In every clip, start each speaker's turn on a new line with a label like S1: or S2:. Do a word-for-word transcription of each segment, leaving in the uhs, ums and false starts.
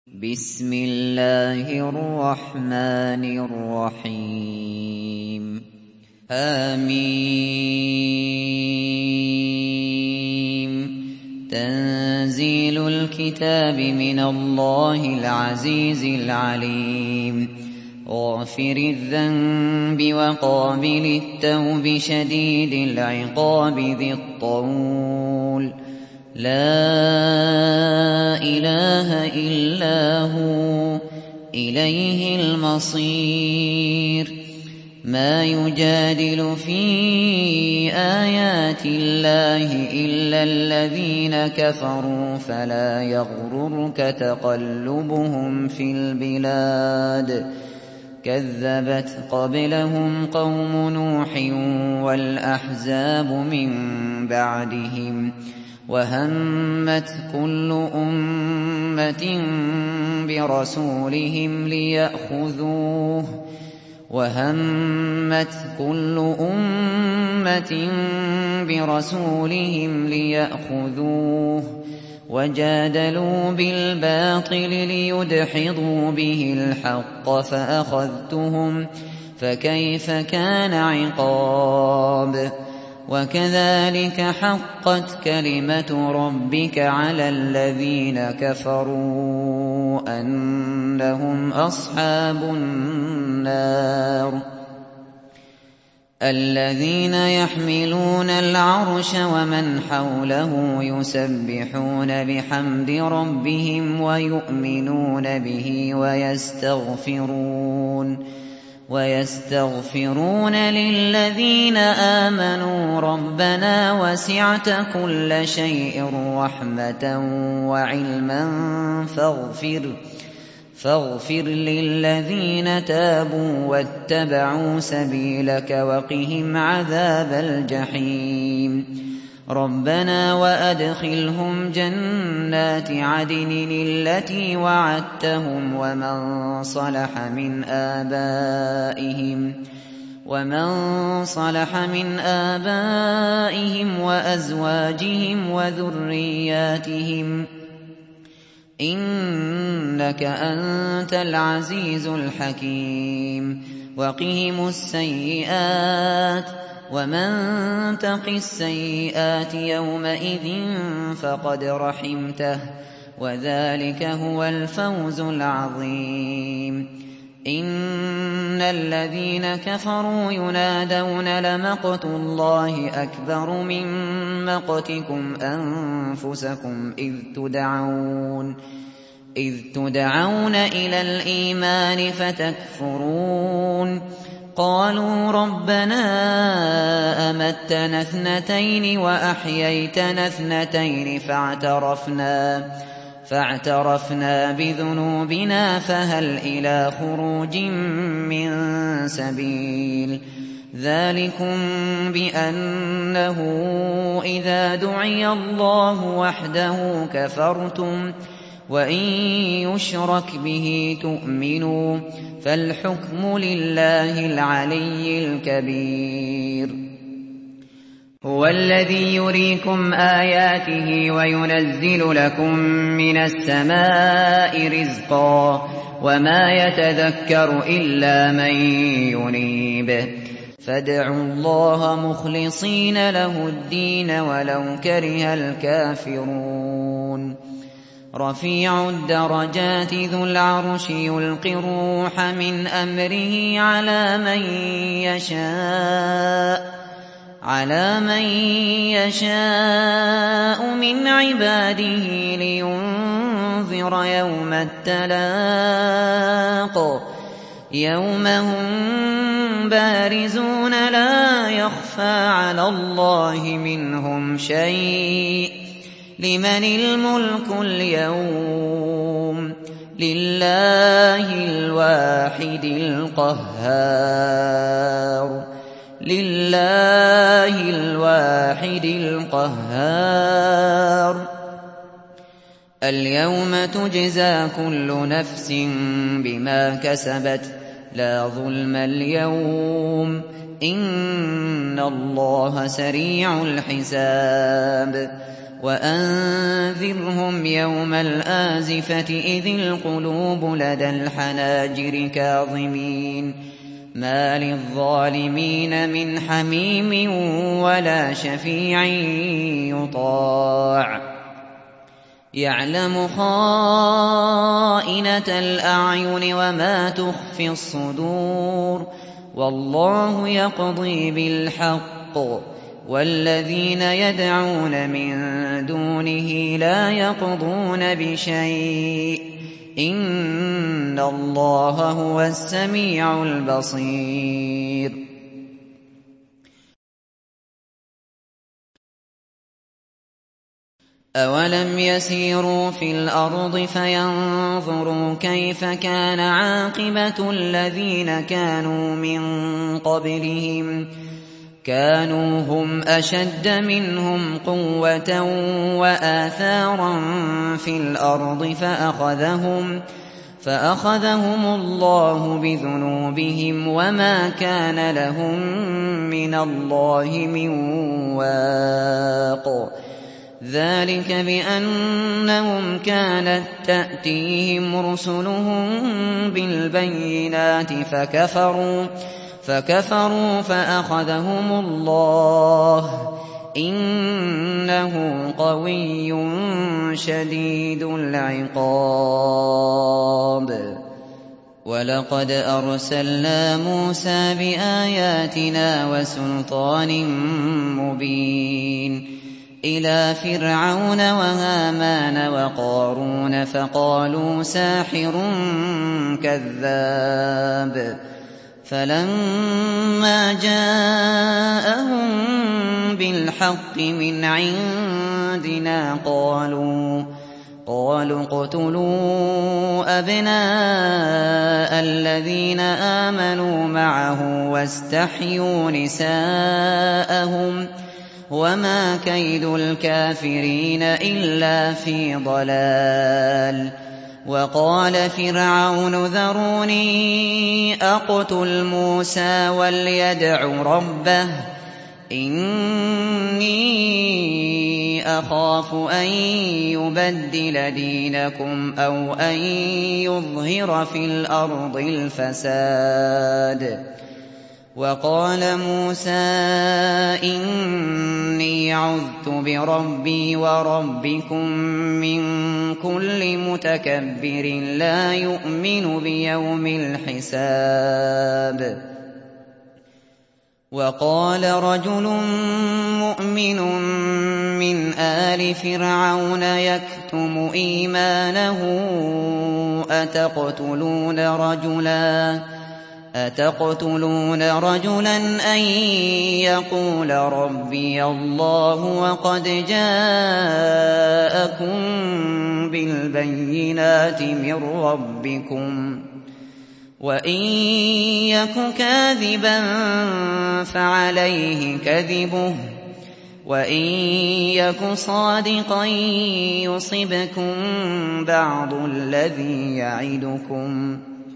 S1: بسم الله الرحمن الرحيم آمين تنزيل الكتاب من الله العزيز العليم غافر الذنب وقابل التوب شديد العقاب ذي الطول لا إله إلا هو إليه المصير ما يجادل في آيات الله إلا الذين كفروا فلا يغررك تقلبهم في البلاد كذبت قبلهم قوم نوح والأحزاب من بعدهم وهمت كل أمة برسولهم ليأخذوه وهمت كل أمة برسولهم ليأخذوه وجادلوا بالباطل ليدحضوا به الحق فأخذتهم فكيف كان عقاب وكذلك حقت كلمة ربك على الذين كفروا أنهم أصحاب النار الذين يحملون العرش ومن حوله يسبحون بحمد ربهم ويؤمنون به ويستغفرون ويستغفرون للذين آمنوا ربنا وسعت كل شيء رحمة وعلما فاغفر فاغفر للذين تابوا واتبعوا سبيلك وقهم عذاب الجحيم ربنا وأدخلهم جنات عدن التي وعدتهم ومن صلح من آبائهم ومن صلح من آبائهم وأزواجهم وذرياتهم إنك أنت العزيز الحكيم وقهم السيئات ومن تق السيئات يومئذ فقد رحمته وذلك هو الفوز العظيم إن الذين كفروا ينادون لمقت الله أكبر من مقتكم أنفسكم إذ تدعون إذ تدعون إلى الإيمان فتكفرون قالوا ربنا أمتنا اثنتين وأحييتنا اثنتين فاعترفنا فاعترفنا بذنوبنا فهل إلى خروج من سبيل ذلكم بأنه إذا دعي الله وحده كفرتم وإن يشرك به تؤمنوا فالحكم لله العلي الكبير هو الذي يريكم آياته وينزل لكم من السماء رزقا وما يتذكر إلا من ينيب فادعوا الله مخلصين له الدين ولو كره الكافرون رفيع الدرجات ذو العرش يلقي الروح من أمره على من يشاء على من يشاء من عباده لينذر يوم التلاق يوم هم بارزون لا يخفى على الله منهم شيء لمن الملك اليوم لله الواحد القهار لله الواحد القهار اليوم تجزى كل نفس بما كسبت لا ظلم اليوم إن الله سريع الحساب وأنذرهم يوم الآزفة إذ القلوب لدى الحناجر كاظمين ما للظالمين من حميم ولا شفيع يطاع يعلم خائنة الأعين وما تخفي الصدور والله يقضي بالحق والذين يدعون من دونه لا يقضون بشيء إن الله هو السميع البصير أولم يسيروا في الأرض فينظروا كيف كان عاقبة الذين كانوا من قبلهم كانوا هم أشد منهم قوة وآثارا في الأرض فأخذهم فأخذهم الله بذنوبهم وما كان لهم من الله من واق ذلك بأنهم كانت تأتيهم رسلهم بالبينات فكفروا فكفروا فأخذهم الله إنه قوي شديد العقاب ولقد أرسلنا موسى بآياتنا وسلطان مبين إلى فرعون وهامان وقارون فقالوا ساحر كذاب فلما جاءهم بالحق من عندنا قالوا قالوا اقتلوا أبناء الذين آمنوا معه واستحيوا نساءهم وما كيد الكافرين إلا في ضلال وقال فرعون ذروني أقتل موسى وليدع ربه إني أخاف أن يبدل دينكم أو أن يظهر في الأرض الفساد وقال موسى إني عذت بربي وربكم من كل متكبر لا يؤمن بيوم الحساب وقال رجل مؤمن من آل فرعون يكتم إيمانه أتقتلون رجلاً أتقتلون رجلا أن يقول ربي الله وقد جاءكم بالبينات من ربكم وإن يك كاذبا فعليه كذبه وإن يك صادقا يصبكم بعض الذي يعدكم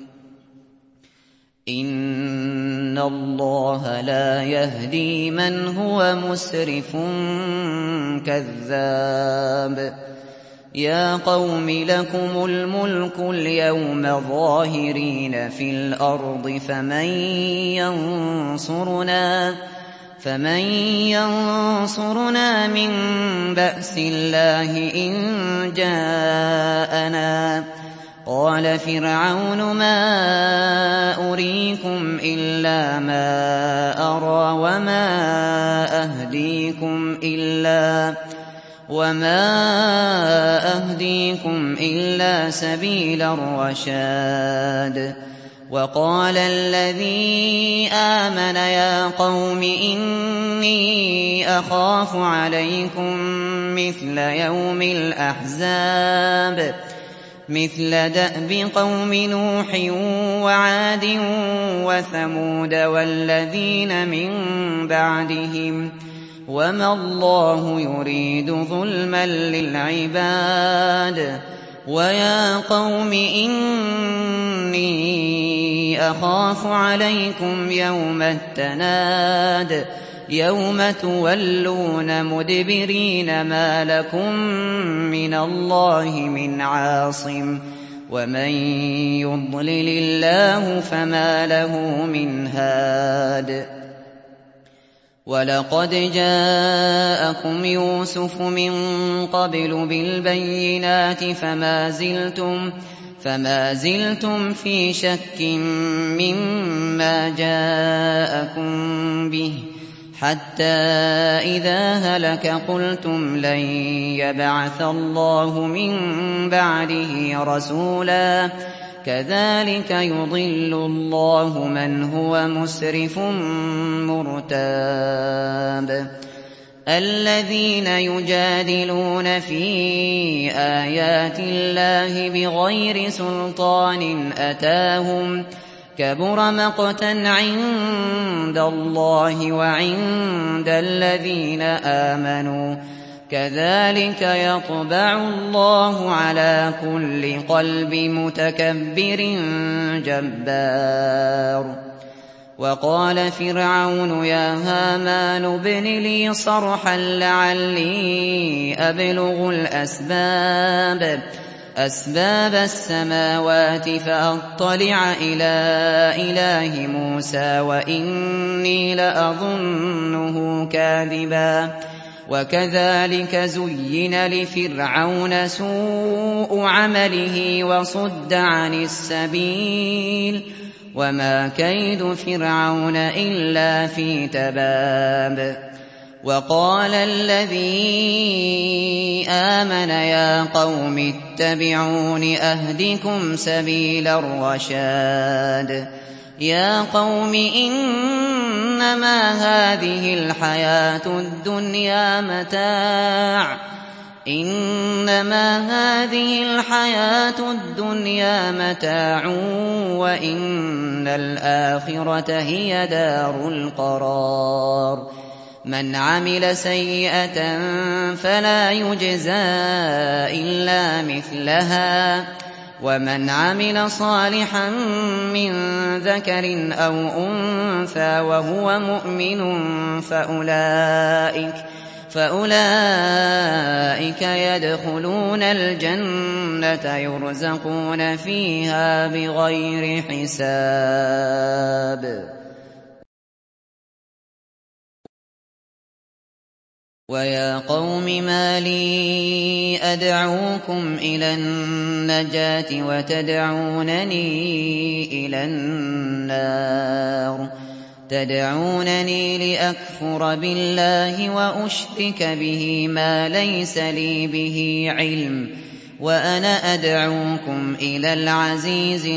S1: إن الله لا يهدي من هو مسرف كذاب يا قوم لكم الملك اليوم ظاهرين في الأرض فمن ينصرنا فمن ينصرنا من بأس الله إن جاءنا قال فرعون ما أريكم إلا ما أرى وما أهديكم إلا وما أهديكم إلا سبيل الرشاد وقال الذي آمن يا قوم إني أخاف عليكم مثل يوم الأحزاب مثل دأب قوم نوح وعاد وثمود والذين من بعدهم وما الله يريد ظلما للعباد ويا قوم إني أخاف عليكم يوم التناد يوم تولون مدبرين ما لكم من الله من عاصم ومن يضلل الله فما له من هاد ولقد جاءكم يوسف من قبل بالبينات فما زلتم فما زلتم في شك مما جاءكم به حتى إذا هلك قلتم لن يبعث الله من بعده رسولا كذلك يضل الله من هو مسرف مرتاب الذين يجادلون في آيات الله بغير سلطان أتاهم كبر مقتا عند الله وعند الذين آمنوا كذلك يطبع الله على كل قلب متكبر جبار وقال فرعون يا هامان ابن لي صرحا لعلي أبلغ الأسباب أسباب السماوات فأطلع إلى إله موسى وإني لأظنه كاذبا وكذلك زين لفرعون سوء عمله وصد عن السبيل وما كيد فرعون إلا في تباب وقال الذي آمن يا قوم اتبعون أهدكم سبيل الرشاد يا قوم إنما هذه الحياة الدنيا متاع إنما هذه الحياة الدنيا متاع وإن الآخرة هي دار القرار من عمل سيئة فلا يجزى إلا مثلها ومن عمل صالحا من ذكر أو أنثى وهو مؤمن فأولئك فأولئك يدخلون الجنة يرزقون فيها بغير حساب ويا قوم ما لي أدعوكم إلى النجاة وتدعونني إلى النار تدعونني لأكفر بالله وأشرك به ما ليس لي به علم وأنا أدعوكم إلى العزيز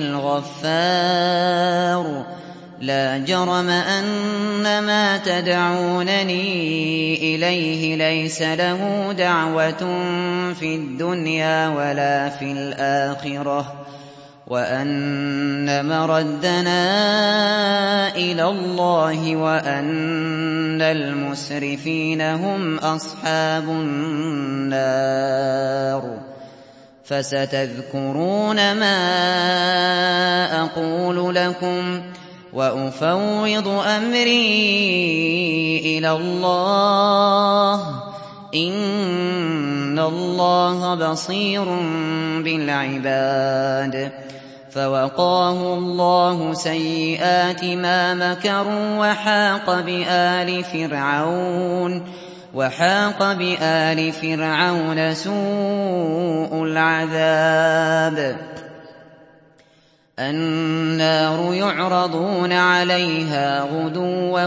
S1: الغفار لا جرم أن ما تدعونني إليه ليس له دعوة في الدنيا ولا في الآخرة وأن مردنا إلى الله وأن المسرفين هم أصحاب النار فستذكرون ما أقول لكم وأفوض أمري إلى الله إن الله بصير بالعباد فوقاه الله سيئات ما مكروا وحاق بآل فرعون وحاق بآل فرعون سوء العذاب النار يعرضون عليها غدوا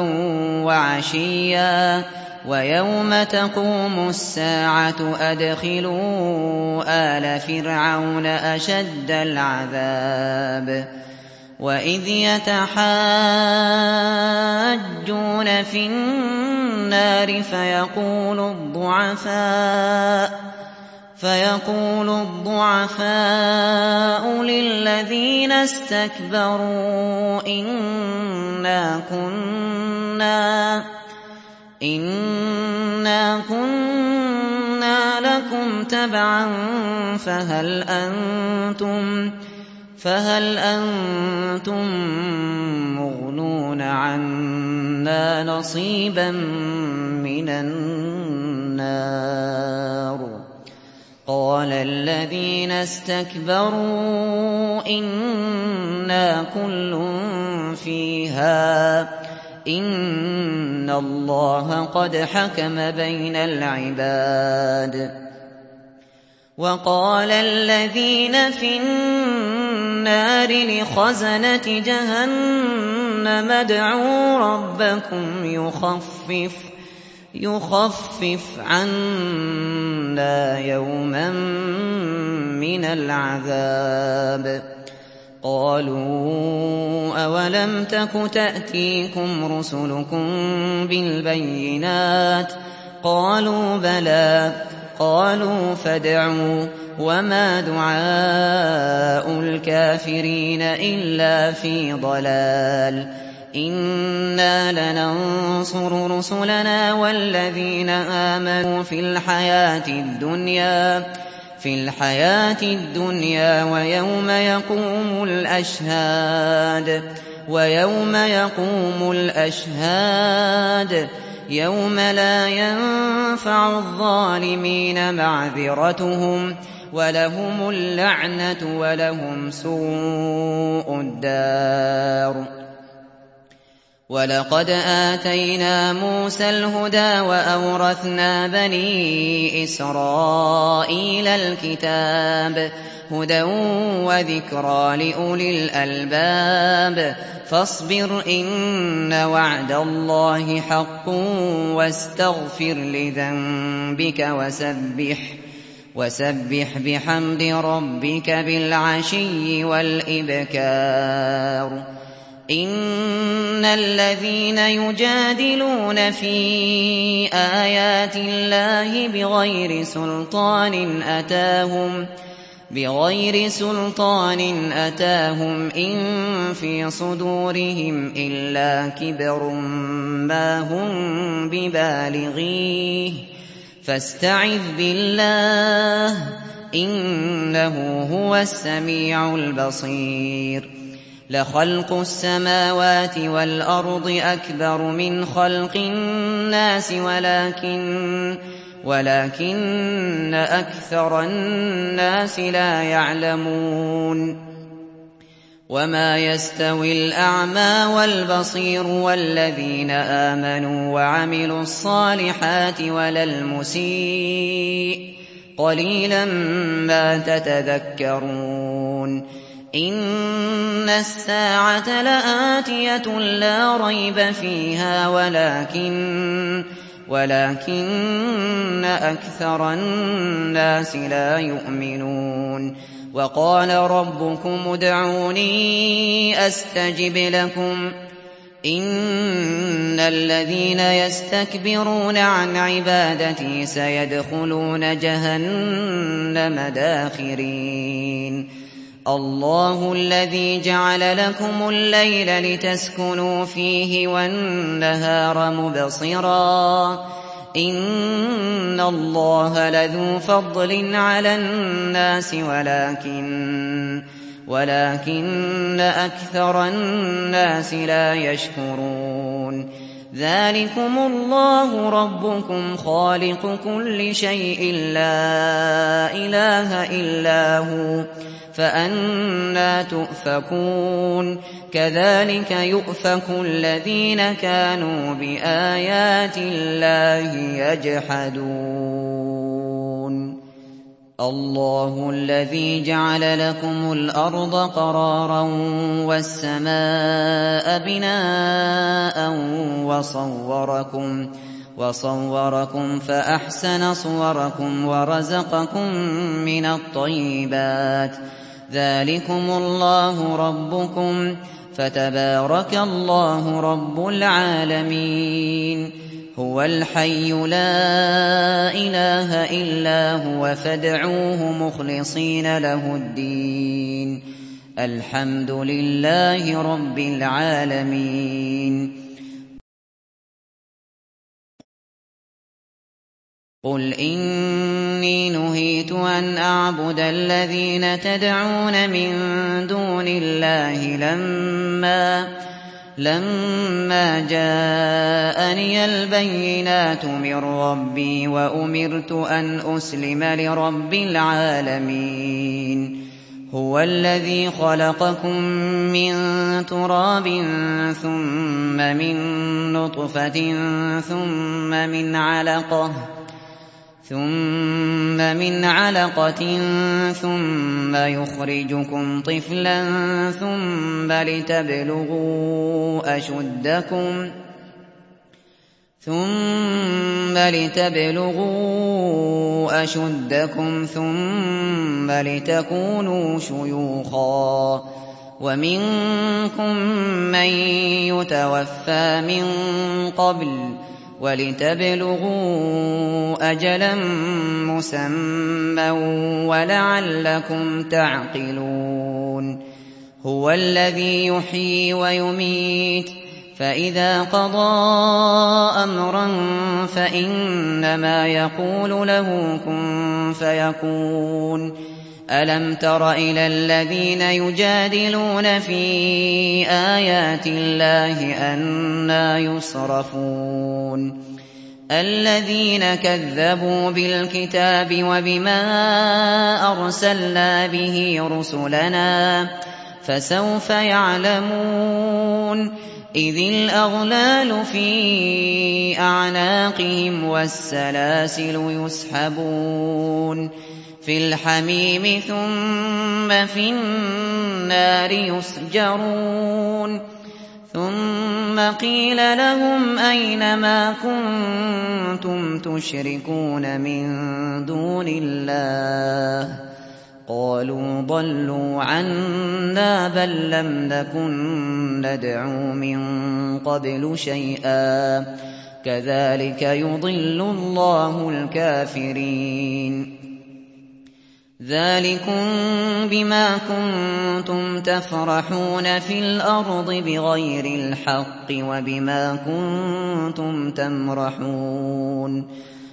S1: وعشيا ويوم تقوم الساعة أدخلوا آل فرعون أشد العذاب وإذ يتحاجون في النار فيقول الضعفاء فيقول الضعفاء للذين استكبروا إنا كنا إنا كنا لكم تبعا فهل أنتم فهل أنتم مغنون عنا نصيبا من النار قال الذين استكبروا إنا كل فيها إن الله قد حكم بين العباد وقال الذين في النار لخزنة جهنم ادعوا ربكم يخفف يخفف عنا يوما من العذاب قالوا أولم تك تأتيكم رسلكم بالبينات قالوا بلى قالوا فادعوا وما دعاء الكافرين إلا في ضلال إنا لننصر رسلنا والذين آمنوا في الحياة الدنيا في الحياة الدنيا ويوم يقوم الأشهاد ويوم يقوم الأشهاد يوم لا ينفع الظالمين معذرتهم ولهم اللعنة ولهم سوء الدار ولقد آتينا موسى الهدى وأورثنا بني إسرائيل الكتاب هدى وذكرى لأولي الألباب فاصبر إن وعد الله حق واستغفر لذنبك وسبح وسبح بحمد ربك بالعشي والإبكار إن الذين يجادلون في آيات الله بغير سلطان أتاهم بغير سلطان أتاهم إن في صدورهم إلا كبر ما هم ببالغيه فاستعذ بالله إنه هو السميع البصير لخلق السماوات والأرض أكبر من خلق الناس ولكن ولكن أكثر الناس لا يعلمون وما يستوي الأعمى والبصير والذين آمنوا وعملوا الصالحات ولا المسيء قليلا ما تتذكرون إن الساعة لآتية لا ريب فيها ولكن ولكن أكثر الناس لا يؤمنون وقال ربكم ادعوني أستجب لكم إن الذين يستكبرون عن عبادتي سيدخلون جهنم داخرين الله الذي جعل لكم الليل لتسكنوا فيه والنهار مبصرا إن الله لذو فضل على الناس ولكن ولكن أكثر الناس لا يشكرون ذلكم الله ربكم خالق كل شيء لا إله إلا هو فأنى تؤفكون كذلك يؤفك الذين كانوا بآيات الله يجحدون الله الذي جعل لكم الأرض قرارا والسماء بناء وصوركم وصوركم فأحسن صوركم ورزقكم من الطيبات ذلكم الله ربكم فتبارك الله رب العالمين هو الحي لا إله إلا هو فادعوه مخلصين له الدين الحمد لله رب العالمين. قُلْ إِنِّي نُهِيتُ أَنْ أَعْبُدَ الَّذِينَ تَدْعُونَ مِن دُونِ اللَّهِ لَمَّا لَمَّا جَاءَنِيَ الْبَيِّنَاتُ مِن رَّبِّي وَأُمِرْتُ أَنْ أُسْلِمَ لِرَبِّ الْعَالَمِينَ هُوَ الَّذِي خَلَقَكُم مِّن تُرَابٍ ثُمَّ مِن نُّطْفَةٍ ثُمَّ مِنْ عَلَقَةٍ ثُمَّ مِنْ عَلَقَةٍ ثُمَّ يُخْرِجُكُمْ طِفْلًا ثُمَّ لِتَبْلُغُوا أَشُدَّكُمْ ثُمَّ لِتَبْلُغُوا أَشُدَّكُمْ ثُمَّ لِتَكُونُوا شُيُوخًا وَمِنكُم مَّن يُتَوَفَّىٰ مِن قَبْلُ وَلِتَبْلُغُوا أَجَلًا مُّسَمًّى وَلَعَلَّكُمْ تَعْقِلُونَ هُوَ الَّذِي يُحْيِي وَيُمِيتُ فَإِذَا قَضَىٰ أَمْرًا فَإِنَّمَا يَقُولُ لَهُ كُن فَيَكُونُ أَلَمْ تَرَ إِلَى الَّذِينَ يُجَادِلُونَ فِي آيَاتِ اللَّهِ أَنَّىٰ يُصْرَفُونَ الَّذِينَ كَذَّبُوا بِالْكِتَابِ وَبِمَا أَرْسَلْنَا بِهِ رُسُلَنَا فَسَوْفَ يَعْلَمُونَ إِذِ الْأَغْلَالُ فِي أَعْنَاقِهِمْ وَالسَّلَاسِلُ يُسْحَبُونَ فِي الْحَمِيمِ ثُمَّ فِي النَّارِ يُسْجَرُونَ ثُمَّ قِيلَ لَهُمْ أَيْنَ مَا كُنتُمْ تُشْرِكُونَ مِن دُونِ اللَّهِ قَالُوا ضَلُّوا عَنَّا بَل لَّمْ نَكُن نَّدْعُو مِن قَبْلُ شَيْئًا كَذَٰلِكَ يُضِلُّ اللَّهُ الْكَافِرِينَ ذَٰلِكُم بِمَا كُنتُمْ تَفْرَحُونَ فِي الْأَرْضِ بِغَيْرِ الْحَقِّ وَبِمَا كُنتُمْ تَمْرَحُونَ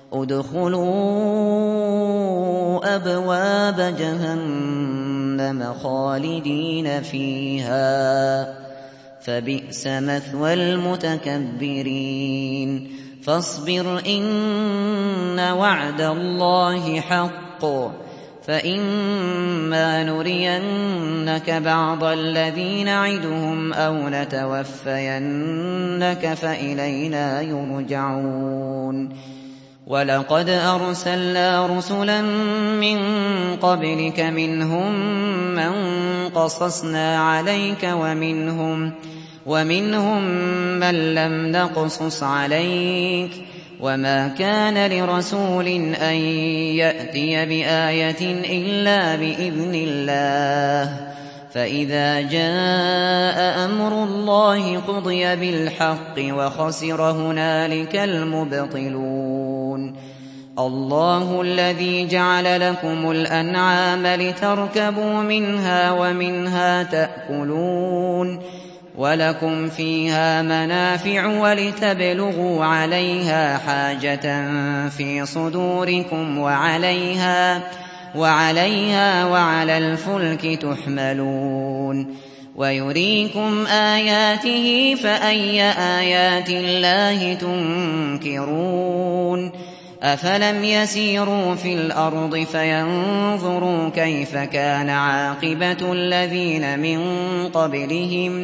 S1: ادْخُلُوا أَبْوَابَ جَهَنَّمَ خَالِدِينَ فِيهَا فَبِئْسَ مَثْوَى الْمُتَكَبِّرِينَ فَاصْبِرْ إِنَّ وَعْدَ اللَّهِ حَقٌّ فَإِمَّا نُرِيَنَّكَ بَعْضَ الَّذِي نَعِدُهُمْ أَوْ نَتَوَفَّيَنَّكَ فَإِلَيْنَا يُرْجَعُونَ وَلَقَدْ أَرْسَلْنَا رُسُلًا مِّن قَبْلِكَ مِنْهُم مَّن قَصَصْنَا عَلَيْكَ وَمِنْهُم وَمِنْهُم مَّن لَّمْ نَقْصُصْ عَلَيْكَ وَمَا كَانَ لِرَسُولٍ أَن يَأْتِيَ بِآيَةٍ إِلَّا بِإِذْنِ اللَّهِ فَإِذَا جَاءَ أَمْرُ اللَّهِ قُضِيَ بِالْحَقِّ وَخَسِرَ هُنَالِكَ الْمُبْطِلُونَ اللَّهُ الَّذِي جَعَلَ لَكُمُ الْأَنْعَامَ لِتَرْكَبُوا مِنْهَا وَمِنْهَا تَأْكُلُونَ وَلَكُمْ فِيهَا مَنَافِعُ وَلِتَبْلُغُوا عَلَيْهَا حَاجَةً فِي صُدُورِكُمْ وَعَلَيْهَا وَعَلَيْهَا وَعَلَى الْفُلْكِ تُحْمَلُونَ وَيُرِيكُمْ آيَاتِهِ فَأَيَّ آيَاتِ اللَّهِ تُنكِرُونَ أَفَلَمْ يَسِيرُوا فِي الْأَرْضِ فَيَنظُرُوا كَيْفَ كَانَ عَاقِبَةُ الَّذِينَ مِن قَبْلِهِمْ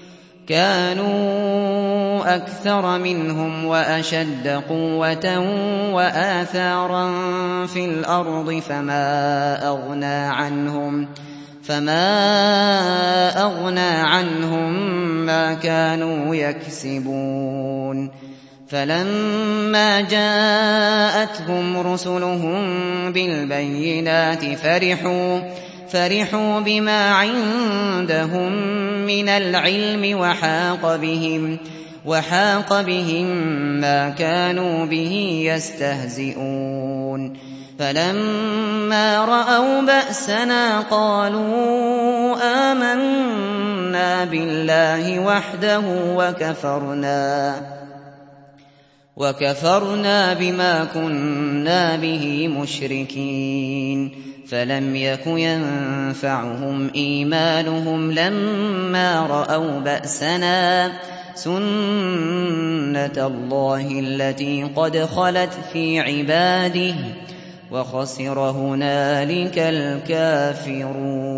S1: كَانُوا أَكْثَرَ مِنْهُمْ وَأَشَدَّ قُوَّةً وَآثَارًا فِي الْأَرْضِ فَمَا أَغْنَىٰ عَنْهُمْ فَمَا أَغْنَىٰ عَنْهُم مَّا كَانُوا يَكْسِبُونَ فَلَمَّا جَاءَتْهُمْ رُسُلُهُم بِالْبَيِّنَاتِ فَرِحُوا فَرِحُوا بِمَا عِندَهُم مِّنَ الْعِلْمِ وَحَاقَ بِهِم وَحَاقَ بِهِم مَّا كَانُوا بِهِ يَسْتَهْزِئُونَ فَلَمَّا رَأَوْا بَأْسَنَا قَالُوا آمَنَّا بِاللَّهِ وَحْدَهُ وَكَفَرْنَا وكفرنا بما كنا به مشركين فلم يك ينفعهم إيمانهم لما رأوا بأسنا سنة الله التي قد خلت في عباده وخسر هنالك الكافرون.